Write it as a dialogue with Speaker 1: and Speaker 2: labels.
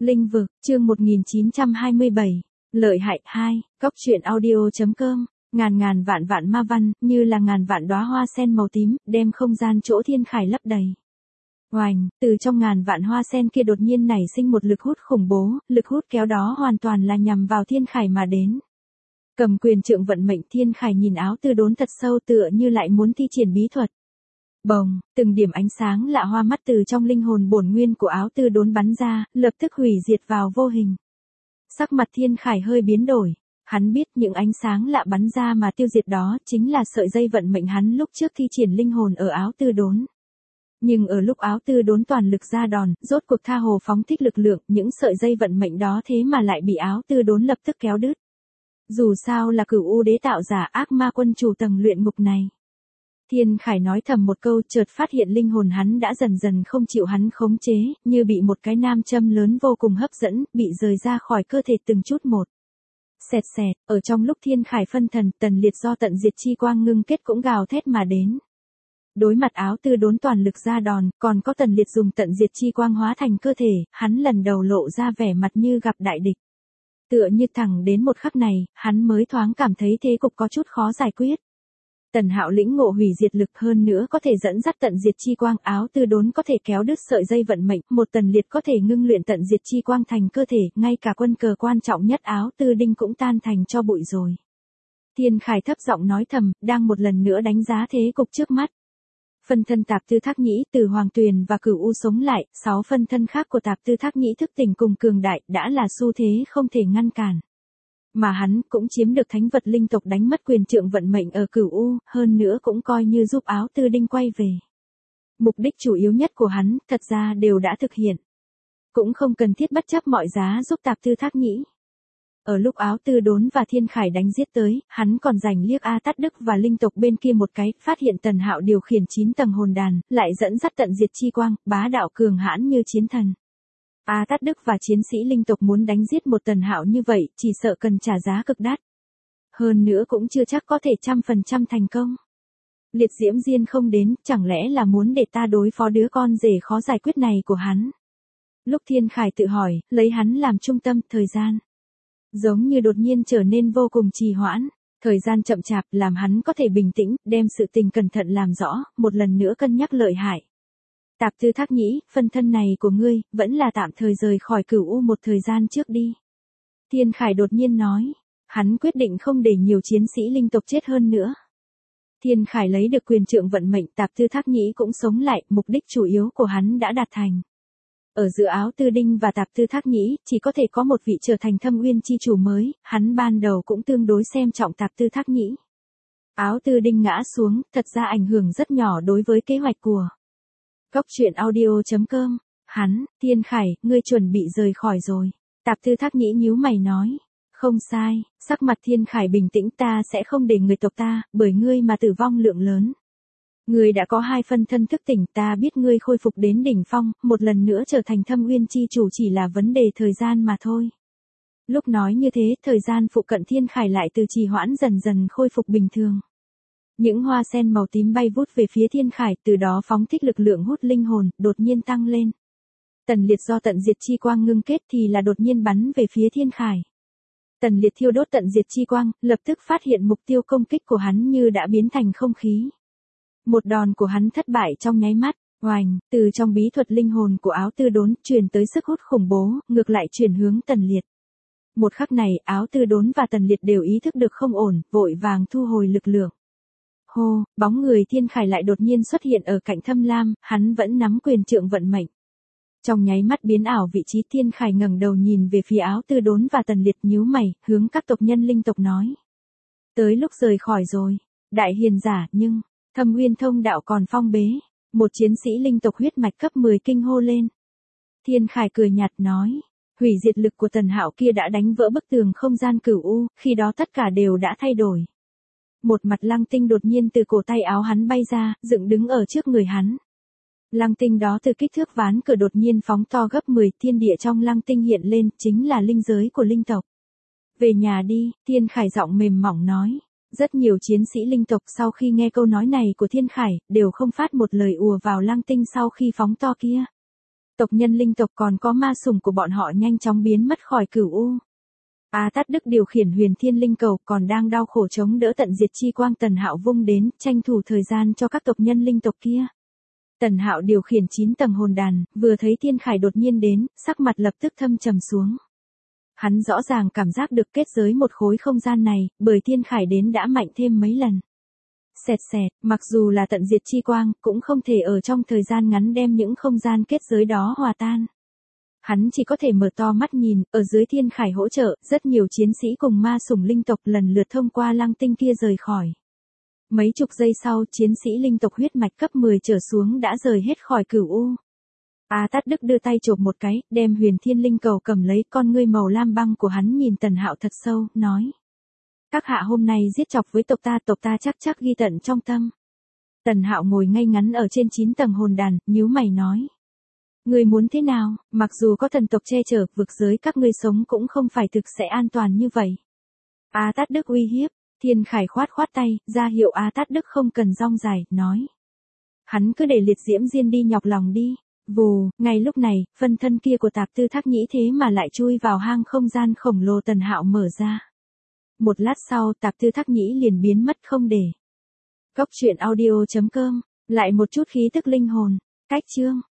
Speaker 1: Linh vực, chương 1927. Lợi hại 2, Cóc truyện audio.com. Ngàn vạn vạn ma văn, như là ngàn vạn đóa hoa sen màu tím, đem không gian chỗ Thiên Khải lấp đầy. Oành, từ trong ngàn vạn hoa sen kia đột nhiên nảy sinh một lực hút khủng bố, lực hút kéo đó hoàn toàn là nhằm vào Thiên Khải mà đến. Cầm quyền trượng vận mệnh, Thiên Khải nhìn áo tư đốn thật sâu, tựa như lại muốn thi triển bí thuật. Bồng, từng điểm ánh sáng lạ hoa mắt từ trong linh hồn bổn nguyên của áo tư đốn bắn ra, lập tức hủy diệt vào vô hình. Sắc mặt Thiên Khải hơi biến đổi. Hắn biết những ánh sáng lạ bắn ra mà tiêu diệt đó chính là sợi dây vận mệnh hắn lúc trước thi triển linh hồn ở áo tư đốn. Nhưng ở lúc áo tư đốn toàn lực ra đòn, rốt cuộc tha hồ phóng thích lực lượng, những sợi dây vận mệnh đó thế mà lại bị áo tư đốn lập tức kéo đứt. Dù sao là Cửu U đế tạo giả ác ma quân chủ tầng luyện ngục này. Thiên Khải nói thầm một câu, chợt phát hiện linh hồn hắn đã dần dần không chịu hắn khống chế, như bị một cái nam châm lớn vô cùng hấp dẫn, bị rời ra khỏi cơ thể từng chút một. Xẹt xẹt, ở trong lúc Thiên Khải phân thần, Tần Liệt do tận diệt chi quang ngưng kết cũng gào thét mà đến. Đối mặt áo tư đốn toàn lực ra đòn, còn có Tần Liệt dùng tận diệt chi quang hóa thành cơ thể, hắn lần đầu lộ ra vẻ mặt như gặp đại địch. Tựa như thẳng đến một khắc này, hắn mới thoáng cảm thấy thế cục có chút khó giải quyết. Tần Hạo lĩnh ngộ hủy diệt lực, hơn nữa có thể dẫn dắt tận diệt chi quang, áo tư đốn có thể kéo đứt sợi dây vận mệnh, một Tần Liệt có thể ngưng luyện tận diệt chi quang thành cơ thể, ngay cả quân cờ quan trọng nhất áo tư đinh cũng tan thành cho bụi rồi. Thiên Khải thấp giọng nói thầm, đang một lần nữa đánh giá thế cục trước mắt. Phân thân Tạp Tư Thác Nhĩ, Từ Hoàng Tuyền và Cửu U sống lại, 6 phân thân khác của Tạp Tư Thác Nhĩ thức tỉnh cùng cường đại, đã là xu thế không thể ngăn cản. Mà hắn cũng chiếm được thánh vật linh tộc đánh mất quyền trượng vận mệnh ở Cửu U, hơn nữa cũng coi như giúp áo tư đinh quay về. Mục đích chủ yếu nhất của hắn, thật ra đều đã thực hiện. Cũng không cần thiết bất chấp mọi giá giúp Tạp Tư Thác Nhĩ. Ở lúc áo tư đốn và Thiên Khải đánh giết tới, hắn còn giành liếc A Tát Đức và linh tộc bên kia một cái, phát hiện Tần Hạo điều khiển 9 tầng hồn đàn, lại dẫn dắt tận diệt chi quang, bá đạo cường hãn như chiến thần. A Tát Đức và chiến sĩ linh tộc muốn đánh giết một Tần Hạo như vậy, chỉ sợ cần trả giá cực đắt. Hơn nữa cũng chưa chắc có thể 100% thành công. Liệt diễm diên không đến, chẳng lẽ là muốn để ta đối phó đứa con rể khó giải quyết này của hắn? Lúc Thiên Khải tự hỏi, lấy hắn làm trung tâm, thời gian giống như đột nhiên trở nên vô cùng trì hoãn. Thời gian chậm chạp làm hắn có thể bình tĩnh, đem sự tình cẩn thận làm rõ, một lần nữa cân nhắc lợi hại. Tạp Tư Thác Nhĩ, phân thân này của ngươi, vẫn là tạm thời rời khỏi Cửu U một thời gian trước đi. Thiên Khải đột nhiên nói, hắn quyết định không để nhiều chiến sĩ linh tộc chết hơn nữa. Thiên Khải lấy được quyền trượng vận mệnh, Tạp Tư Thác Nhĩ cũng sống lại, mục đích chủ yếu của hắn đã đạt thành. Ở giữa áo tư đinh và Tạp Tư Thác Nhĩ, chỉ có thể có một vị trở thành Thâm Uyên chi chủ mới, hắn ban đầu cũng tương đối xem trọng Tạp Tư Thác Nhĩ. Áo tư đinh ngã xuống, thật ra ảnh hưởng rất nhỏ đối với kế hoạch của Cóc truyện audio.com. Hắn, Thiên Khải, ngươi chuẩn bị rời khỏi rồi. Tạp Tư Thác Nhĩ nhíu mày nói. Không sai, sắc mặt Thiên Khải bình tĩnh, ta sẽ không để người tộc ta, bởi ngươi mà tử vong lượng lớn. Ngươi đã có 2 phân thân thức tỉnh, ta biết ngươi khôi phục đến đỉnh phong, một lần nữa trở thành Thâm Uyên chi chủ chỉ là vấn đề thời gian mà thôi. Lúc nói như thế, thời gian phụ cận Thiên Khải lại từ trì hoãn dần dần khôi phục bình thường. Những hoa sen màu tím bay vút về phía Thiên Khải, từ đó phóng thích lực lượng hút linh hồn, đột nhiên tăng lên. Tần Liệt do tận diệt chi quang ngưng kết thì là đột nhiên bắn về phía Thiên Khải. Tần Liệt thiêu đốt tận diệt chi quang, lập tức phát hiện mục tiêu công kích của hắn như đã biến thành không khí. Một đòn của hắn thất bại trong nháy mắt, oành, từ trong bí thuật linh hồn của áo tư đốn, truyền tới sức hút khủng bố, ngược lại chuyển hướng Tần Liệt. Một khắc này, áo tư đốn và Tần Liệt đều ý thức được không ổn, vội vàng thu hồi lực lượng. Hô, bóng người Thiên Khải lại đột nhiên xuất hiện ở cạnh Thâm Lam, hắn vẫn nắm quyền trượng vận mệnh. Trong nháy mắt biến ảo vị trí, Thiên Khải ngẩng đầu nhìn về phía áo tư đốn và Tần Liệt, nhíu mày, hướng các tộc nhân linh tộc nói. Tới lúc rời khỏi rồi, đại hiền giả, nhưng Thâm Uyên thông đạo còn phong bế. Một chiến sĩ linh tộc huyết mạch cấp 10 kinh hô lên. Thiên Khải cười nhạt nói, hủy diệt lực của Tần Hạo kia đã đánh vỡ bức tường không gian Cửu U, khi đó tất cả đều đã thay đổi. Một mặt lăng tinh đột nhiên từ cổ tay áo hắn bay ra, dựng đứng ở trước người hắn. Lăng tinh đó từ kích thước ván cửa đột nhiên phóng to gấp 10, thiên địa trong lăng tinh hiện lên, chính là linh giới của linh tộc. Về nhà đi, Thiên Khải giọng mềm mỏng nói. Rất nhiều chiến sĩ linh tộc sau khi nghe câu nói này của Thiên Khải, đều không phát một lời ùa vào lăng tinh sau khi phóng to kia. Tộc nhân linh tộc còn có ma sủng của bọn họ nhanh chóng biến mất khỏi cửu u. A Tát Đức điều khiển huyền thiên linh cầu còn đang đau khổ chống đỡ tận diệt chi quang Tần Hạo vung đến, tranh thủ thời gian cho các tộc nhân linh tộc kia. Tần Hạo điều khiển 9 tầng hồn đàn, vừa thấy thiên khải đột nhiên đến, sắc mặt lập tức thâm trầm xuống. Hắn rõ ràng cảm giác được kết giới một khối không gian này, bởi thiên khải đến đã mạnh thêm mấy lần. Xẹt xẹt, mặc dù là tận diệt chi quang, cũng không thể ở trong thời gian ngắn đem những không gian kết giới đó hòa tan. Hắn chỉ có thể mở to mắt nhìn, ở dưới thiên khải hỗ trợ, rất nhiều chiến sĩ cùng ma sủng linh tộc lần lượt thông qua lăng tinh kia rời khỏi. Mấy chục giây sau, chiến sĩ linh tộc huyết mạch cấp 10 trở xuống đã rời hết khỏi cửu u. A Tát Đức đưa tay chộp một cái, đem huyền thiên linh cầu cầm lấy, con ngươi màu lam băng của hắn nhìn Tần Hạo thật sâu, nói. Các hạ hôm nay giết chọc với tộc ta chắc ghi tận trong tâm. Tần Hạo ngồi ngay ngắn ở trên 9 tầng hồn đàn, nhíu mày nói. Ngươi muốn thế nào, mặc dù có thần tộc che chở, vực giới các ngươi sống cũng không phải thực sẽ an toàn như vậy. A Tát Đức uy hiếp, thiên khải khoát tay, ra hiệu A Tát Đức không cần rong dài, nói. Hắn cứ để liệt diễm diên đi nhọc lòng đi. Vù, ngay lúc này, phân thân kia của Tạp Tư Thác Nhĩ thế mà lại chui vào hang không gian khổng lồ Tần Hạo mở ra. Một lát sau, Tạp Tư Thác Nhĩ liền biến mất không để. Cốc truyện audio.com, lại một chút khí tức linh hồn, cách chương.